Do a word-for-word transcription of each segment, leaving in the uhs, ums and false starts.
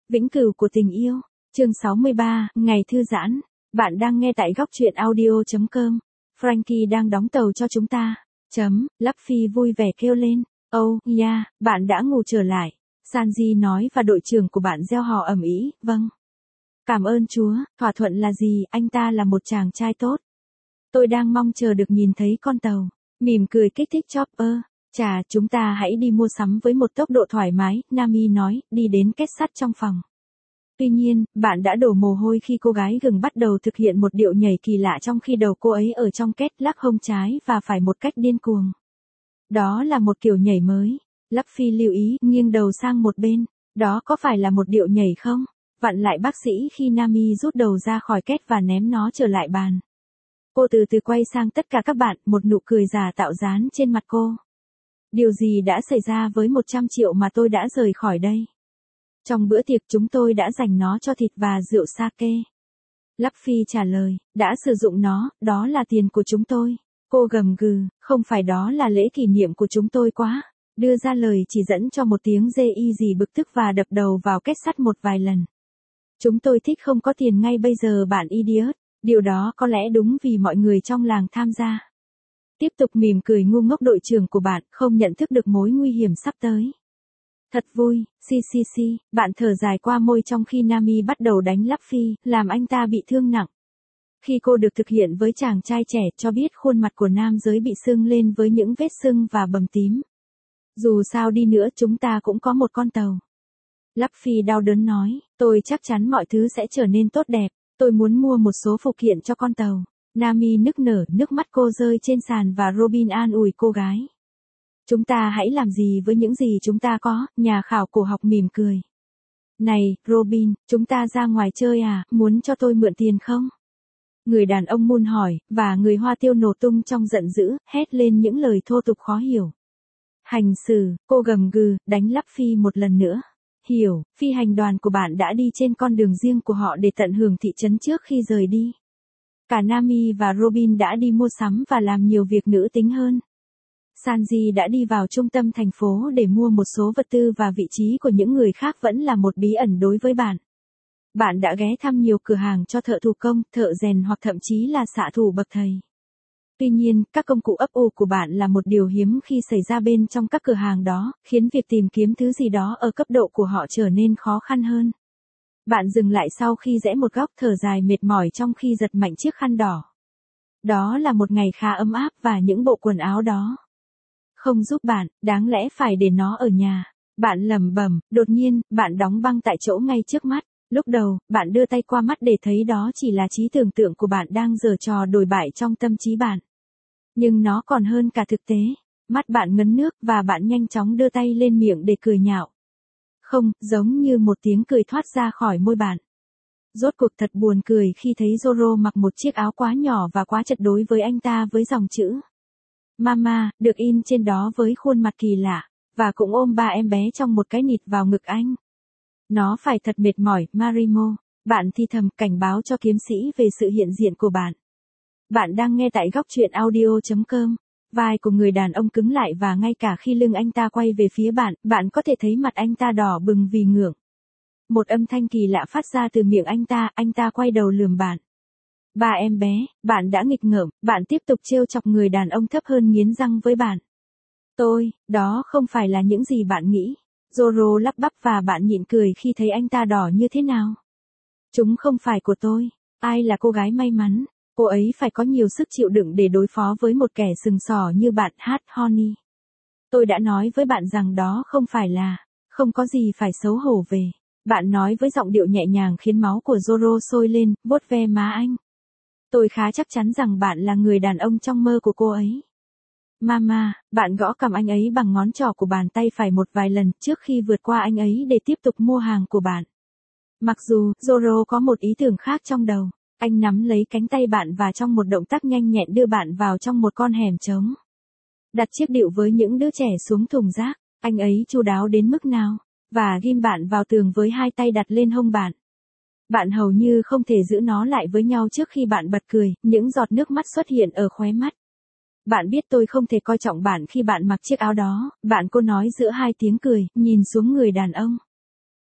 Vĩnh cửu của tình yêu. Chương sáu mươi ba, ngày thư giãn. Bạn đang nghe tại góc truyện audio chấm com. Frankie đang đóng tàu cho chúng ta. Chấm, Luffy vui vẻ kêu lên. Oh, yeah, bạn đã ngủ trở lại. Sanji nói và đội trưởng của bạn reo hò ầm ĩ, vâng. Cảm ơn Chúa, thỏa thuận là gì, anh ta là một chàng trai tốt. Tôi đang mong chờ được nhìn thấy con tàu. Mỉm cười kích thích Chopper. Chà, chúng ta hãy đi mua sắm với một tốc độ thoải mái, Nami nói, đi đến kết sắt trong phòng. Tuy nhiên, bạn đã đổ mồ hôi khi cô gái gừng bắt đầu thực hiện một điệu nhảy kỳ lạ trong khi đầu cô ấy ở trong kết lắc hông trái và phải một cách điên cuồng. Đó là một kiểu nhảy mới. Luffy lưu ý, nghiêng đầu sang một bên. Đó có phải là một điệu nhảy không? Vặn lại bác sĩ khi Nami rút đầu ra khỏi kết và ném nó trở lại bàn. Cô từ từ quay sang tất cả các bạn, một nụ cười giả tạo dán trên mặt cô. Điều gì đã xảy ra với một trăm triệu mà tôi đã rời khỏi đây? Trong bữa tiệc chúng tôi đã dành nó cho thịt và rượu sake. Luffy trả lời, đã sử dụng nó, đó là tiền của chúng tôi. Cô gầm gừ, không phải đó là lễ kỷ niệm của chúng tôi quá. Đưa ra lời chỉ dẫn cho một tiếng dê y gì bực tức và đập đầu vào kết sắt một vài lần. Chúng tôi thích không có tiền ngay bây giờ bạn idiot. Điều đó có lẽ đúng vì mọi người trong làng tham gia. Tiếp tục mỉm cười ngu ngốc đội trưởng của bạn, không nhận thức được mối nguy hiểm sắp tới. Thật vui, xì xì xì, bạn thở dài qua môi trong khi Nami bắt đầu đánh Luffy, làm anh ta bị thương nặng. Khi cô được thực hiện với chàng trai trẻ cho biết khuôn mặt của nam giới bị sưng lên với những vết sưng và bầm tím. Dù sao đi nữa chúng ta cũng có một con tàu. Luffy đau đớn nói, tôi chắc chắn mọi thứ sẽ trở nên tốt đẹp, tôi muốn mua một số phụ kiện cho con tàu. Nami nức nở, nước mắt cô rơi trên sàn và Robin an ủi cô gái. Chúng ta hãy làm gì với những gì chúng ta có, nhà khảo cổ học mỉm cười. Này, Robin, chúng ta ra ngoài chơi à, muốn cho tôi mượn tiền không? Người đàn ông Moon hỏi, và người Hoa Tiêu nổ tung trong giận dữ, hét lên những lời thô tục khó hiểu. Hành xử, cô gầm gừ, đánh Luffy một lần nữa. Hiểu, phi hành đoàn của bạn đã đi trên con đường riêng của họ để tận hưởng thị trấn trước khi rời đi. Cả Nami và Robin đã đi mua sắm và làm nhiều việc nữ tính hơn. Sanji đã đi vào trung tâm thành phố để mua một số vật tư và vị trí của những người khác vẫn là một bí ẩn đối với bạn. Bạn đã ghé thăm nhiều cửa hàng cho thợ thủ công, thợ rèn hoặc thậm chí là xạ thủ bậc thầy. Tuy nhiên, các công cụ ấp ủ của bạn là một điều hiếm khi xảy ra bên trong các cửa hàng đó, khiến việc tìm kiếm thứ gì đó ở cấp độ của họ trở nên khó khăn hơn. Bạn dừng lại sau khi rẽ một góc thở dài mệt mỏi trong khi giật mạnh chiếc khăn đỏ. Đó là một ngày khá ấm áp và những bộ quần áo đó không giúp bạn, đáng lẽ phải để nó ở nhà. Bạn lẩm bẩm, đột nhiên, bạn đóng băng tại chỗ ngay trước mắt. Lúc đầu, bạn đưa tay qua mắt để thấy đó chỉ là trí tưởng tượng của bạn đang giở trò đồi bại trong tâm trí bạn. Nhưng nó còn hơn cả thực tế. Mắt bạn ngấn nước và bạn nhanh chóng đưa tay lên miệng để cười nhạo. Không, giống như một tiếng cười thoát ra khỏi môi bạn. Rốt cuộc thật buồn cười khi thấy Zoro mặc một chiếc áo quá nhỏ và quá chật đối với anh ta với dòng chữ Mama, được in trên đó với khuôn mặt kỳ lạ, và cũng ôm ba em bé trong một cái nịt vào ngực anh. Nó phải thật mệt mỏi, Marimo. Bạn thì thầm cảnh báo cho kiếm sĩ về sự hiện diện của bạn. Bạn đang nghe tại góc truyện audio chấm com. Vai của người đàn ông cứng lại và ngay cả khi lưng anh ta quay về phía bạn, bạn có thể thấy mặt anh ta đỏ bừng vì ngượng. Một âm thanh kỳ lạ phát ra từ miệng anh ta, anh ta quay đầu lườm bạn. Ba em bé, bạn đã nghịch ngợm, bạn tiếp tục trêu chọc người đàn ông thấp hơn nghiến răng với bạn. Tôi, đó không phải là những gì bạn nghĩ. Zoro lắp bắp và bạn nhịn cười khi thấy anh ta đỏ như thế nào. Chúng không phải của tôi. Ai là cô gái may mắn? Cô ấy phải có nhiều sức chịu đựng để đối phó với một kẻ sừng sỏ như bạn, hát Honey. Tôi đã nói với bạn rằng đó không phải là, không có gì phải xấu hổ về. Bạn nói với giọng điệu nhẹ nhàng khiến máu của Zoro sôi lên, vuốt ve má anh. Tôi khá chắc chắn rằng bạn là người đàn ông trong mơ của cô ấy. Mama, bạn gõ cằm anh ấy bằng ngón trỏ của bàn tay phải một vài lần trước khi vượt qua anh ấy để tiếp tục mua hàng của bạn. Mặc dù, Zoro có một ý tưởng khác trong đầu, anh nắm lấy cánh tay bạn và trong một động tác nhanh nhẹn đưa bạn vào trong một con hẻm trống. Đặt chiếc đĩu với những đứa trẻ xuống thùng rác, anh ấy chu đáo đến mức nào, và ghim bạn vào tường với hai tay đặt lên hông bạn. Bạn hầu như không thể giữ nó lại với nhau trước khi bạn bật cười, những giọt nước mắt xuất hiện ở khóe mắt. Bạn biết tôi không thể coi trọng bạn khi bạn mặc chiếc áo đó, bạn cô nói giữa hai tiếng cười, nhìn xuống người đàn ông.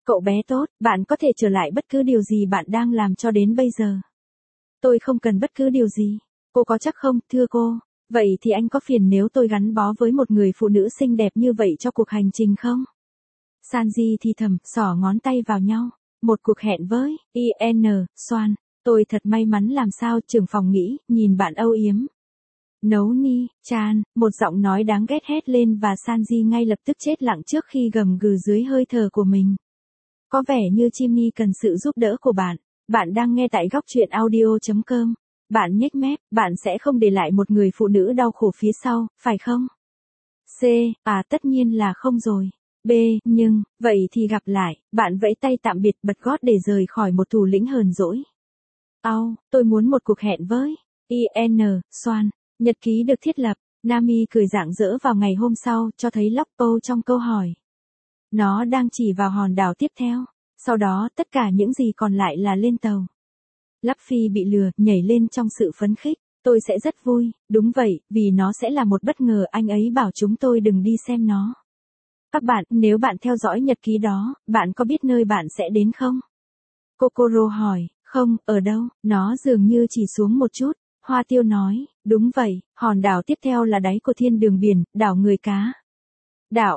Cậu bé tốt, bạn có thể trở lại bất cứ điều gì bạn đang làm cho đến bây giờ. Tôi không cần bất cứ điều gì. Cô có chắc không, thưa cô? Vậy thì anh có phiền nếu tôi gắn bó với một người phụ nữ xinh đẹp như vậy cho cuộc hành trình không? Sanji thì thầm, xỏ ngón tay vào nhau. Một cuộc hẹn với i en Swan. Tôi thật may mắn làm sao, trưởng phòng nghĩ, nhìn bạn âu yếm. Nấu ni, chan, một giọng nói đáng ghét hét lên và Sanji ngay lập tức chết lặng trước khi gầm gừ dưới hơi thở của mình. Có vẻ như Chimney cần sự giúp đỡ của bạn. Bạn đang nghe tại góc truyện audio chấm com. Bạn nhếch mép, bạn sẽ không để lại một người phụ nữ đau khổ phía sau, phải không? C, à tất nhiên là không rồi. B, nhưng, vậy thì gặp lại, bạn vẫy tay tạm biệt bật gót để rời khỏi một thủ lĩnh hờn dỗi. Au, tôi muốn một cuộc hẹn với i en Swan. Nhật ký được thiết lập, Nami cười rạng rỡ vào ngày hôm sau, cho thấy Locpo trong câu hỏi. Nó đang chỉ vào hòn đảo tiếp theo, sau đó tất cả những gì còn lại là lên tàu. Luffy bị lừa, nhảy lên trong sự phấn khích. Tôi sẽ rất vui, đúng vậy, vì nó sẽ là một bất ngờ, anh ấy bảo chúng tôi đừng đi xem nó. Các bạn, nếu bạn theo dõi nhật ký đó, bạn có biết nơi bạn sẽ đến không? Kokoro hỏi, không, ở đâu, nó dường như chỉ xuống một chút. Hoa tiêu nói, đúng vậy, hòn đảo tiếp theo là đáy của thiên đường biển, đảo người cá. Đảo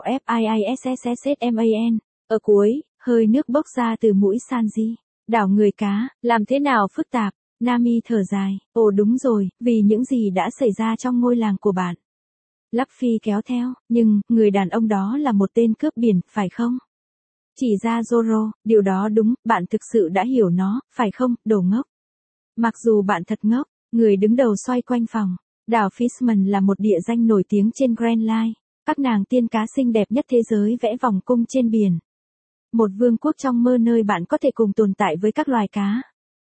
Fisisman, ở cuối, hơi nước bốc ra từ mũi Sanji. Đảo người cá, làm thế nào phức tạp? Nami thở dài, ồ đúng rồi, vì những gì đã xảy ra trong ngôi làng của bạn. Luffy kéo theo, nhưng, người đàn ông đó là một tên cướp biển, phải không? Chỉ ra Zoro, điều đó đúng, bạn thực sự đã hiểu nó, phải không, đồ ngốc? Mặc dù bạn thật ngốc, người đứng đầu xoay quanh phòng. Đảo Fishman là một địa danh nổi tiếng trên Grand Line. Các nàng tiên cá xinh đẹp nhất thế giới vẽ vòng cung trên biển. Một vương quốc trong mơ nơi bạn có thể cùng tồn tại với các loài cá.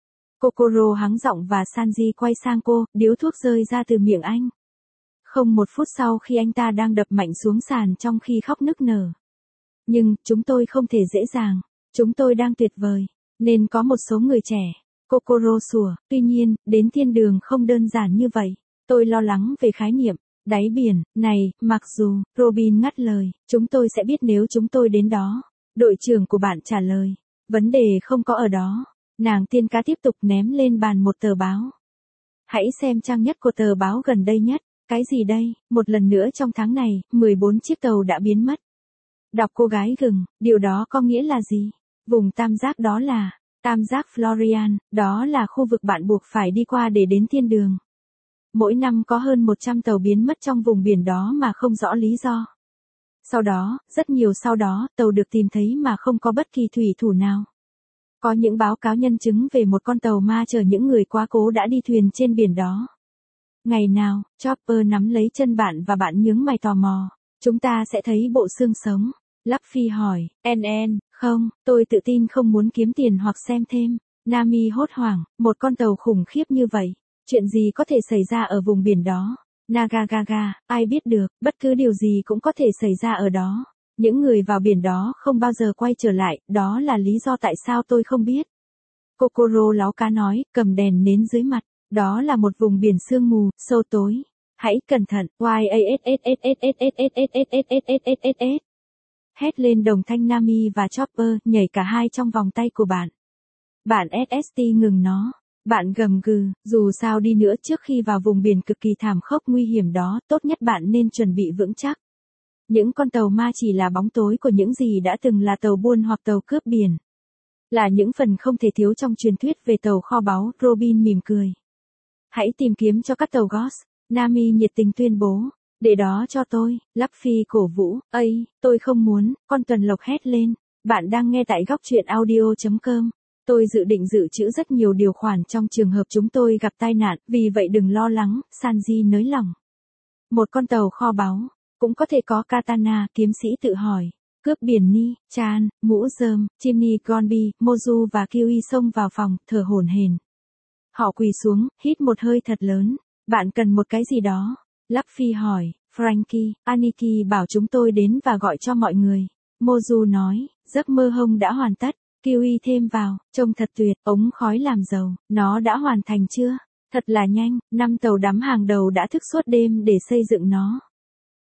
Kokoro hắng giọng và Sanji quay sang cô, điếu thuốc rơi ra từ miệng anh. Không một phút sau khi anh ta đang đập mạnh xuống sàn trong khi khóc nức nở. Nhưng, chúng tôi không thể dễ dàng. Chúng tôi đang tuyệt vời. Nên có một số người trẻ. Kokoro sủa, tuy nhiên, đến thiên đường không đơn giản như vậy. Tôi lo lắng về khái niệm. Đáy biển, này, mặc dù, Robin ngắt lời, chúng tôi sẽ biết nếu chúng tôi đến đó. Đội trưởng của bạn trả lời. Vấn đề không có ở đó. Nàng tiên cá tiếp tục ném lên bàn một tờ báo. Hãy xem trang nhất của tờ báo gần đây nhất. Cái gì đây? Một lần nữa trong tháng này, mười bốn chiếc tàu đã biến mất. Đọc cô gái gừng, điều đó có nghĩa là gì? Vùng tam giác đó là, tam giác Florian, đó là khu vực bạn buộc phải đi qua để đến thiên đường. Mỗi năm có hơn một trăm tàu biến mất trong vùng biển đó mà không rõ lý do. Sau đó, rất nhiều sau đó, tàu được tìm thấy mà không có bất kỳ thủy thủ nào. Có những báo cáo nhân chứng về một con tàu ma chở những người quá cố đã đi thuyền trên biển đó. Ngày nào, Chopper nắm lấy chân bạn và bạn nhướng mày tò mò. Chúng ta sẽ thấy bộ xương sống. Luffy hỏi, en en, không, tôi tự tin không muốn kiếm tiền hoặc xem thêm. Nami hốt hoảng, một con tàu khủng khiếp như vậy. Chuyện gì có thể xảy ra ở vùng biển đó? Nagagaga, ai biết được, bất cứ điều gì cũng có thể xảy ra ở đó. Những người vào biển đó không bao giờ quay trở lại, đó là lý do tại sao tôi không biết. Kokoro láo cá nói, cầm đèn nến dưới mặt. Đó là một vùng biển sương mù, sâu tối. Hãy cẩn thận, hét lên đồng thanh Nami và Chopper, nhảy cả hai trong vòng tay của bạn. Bạn ét ét tê ngừng nó. Bạn gầm gừ, dù sao đi nữa trước khi vào vùng biển cực kỳ thảm khốc nguy hiểm đó, tốt nhất bạn nên chuẩn bị vững chắc. Những con tàu ma chỉ là bóng tối của những gì đã từng là tàu buôn hoặc tàu cướp biển. Là những phần không thể thiếu trong truyền thuyết về tàu kho báu, Robin mỉm cười. Hãy tìm kiếm cho các tàu Ghost, Nami nhiệt tình tuyên bố. Để đó cho tôi, Luffy cổ vũ, ây, tôi không muốn, con tuần lộc hét lên. Bạn đang nghe tại góc truyện audio chấm com. Tôi dự định dự trữ rất nhiều điều khoản trong trường hợp chúng tôi gặp tai nạn, vì vậy đừng lo lắng, Sanji nới lỏng. Một con tàu kho báu, cũng có thể có katana, kiếm sĩ tự hỏi. Cướp biển Ni, Chan, mũ rơm, Chimney, Gonbi, Mozu và Kiwi xông vào phòng, thở hổn hển. Họ quỳ xuống, hít một hơi thật lớn. Bạn cần một cái gì đó? Luffy hỏi, Frankie, Aniki bảo chúng tôi đến và gọi cho mọi người. Mozu nói, giấc mơ hông đã hoàn tất. Kiwi thêm vào, trông thật tuyệt, ống khói làm dầu, nó đã hoàn thành chưa? Thật là nhanh, năm tàu đắm hàng đầu đã thức suốt đêm để xây dựng nó.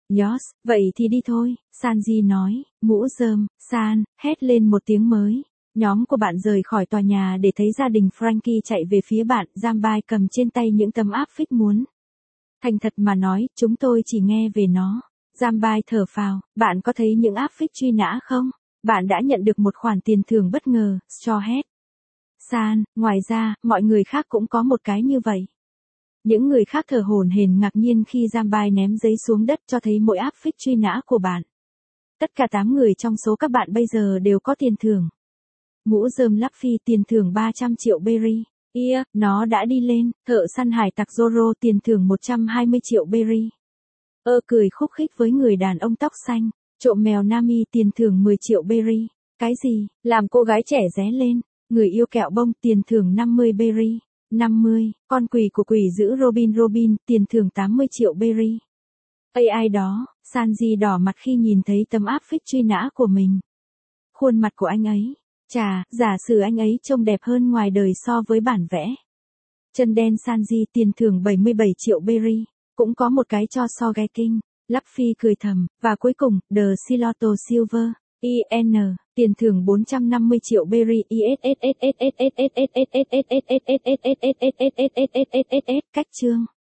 Yes, vậy thì đi thôi, Sanji nói, mũ rơm, San, hét lên một tiếng mới. Nhóm của bạn rời khỏi tòa nhà để thấy gia đình Frankie chạy về phía bạn, Jambai cầm trên tay những tấm áp phích muốn. Thành thật mà nói, chúng tôi chỉ nghe về nó. Jambai thở phào, bạn có thấy những áp phích truy nã không? Bạn đã nhận được một khoản tiền thưởng bất ngờ, Straw Hat. San, ngoài ra, mọi người khác cũng có một cái như vậy. Những người khác thở hổn hển ngạc nhiên khi Jambai ném giấy xuống đất cho thấy mỗi áp phích truy nã của bạn. Tất cả tám người trong số các bạn bây giờ đều có tiền thưởng. Mũ rơm Luffy tiền thưởng ba trăm triệu berry. Yeah, nó đã đi lên. Thợ săn hải tặc Zoro tiền thưởng một trăm hai mươi triệu berry. Ơ cười khúc khích với người đàn ông tóc xanh. Trộm mèo Nami tiền thưởng mười triệu berry. Cái gì? Làm cô gái trẻ ré lên. Người yêu kẹo bông tiền thưởng năm mươi berry. năm mươi. Con quỷ của quỷ giữ Robin Robin tiền thưởng tám mươi triệu berry. Ây ai đó, Sanji đỏ mặt khi nhìn thấy tấm áp phích truy nã của mình. Khuôn mặt của anh ấy. Chà, giả sử anh ấy trông đẹp hơn ngoài đời so với bản vẽ. Chân đen Sanji tiền thưởng bảy mươi bảy triệu berry. Cũng có một cái cho Sogeking. Luffy cười thầm. Và cuối cùng, The Siloto Silver. i en tiền thưởng bốn trăm năm mươi triệu berry. Cách chương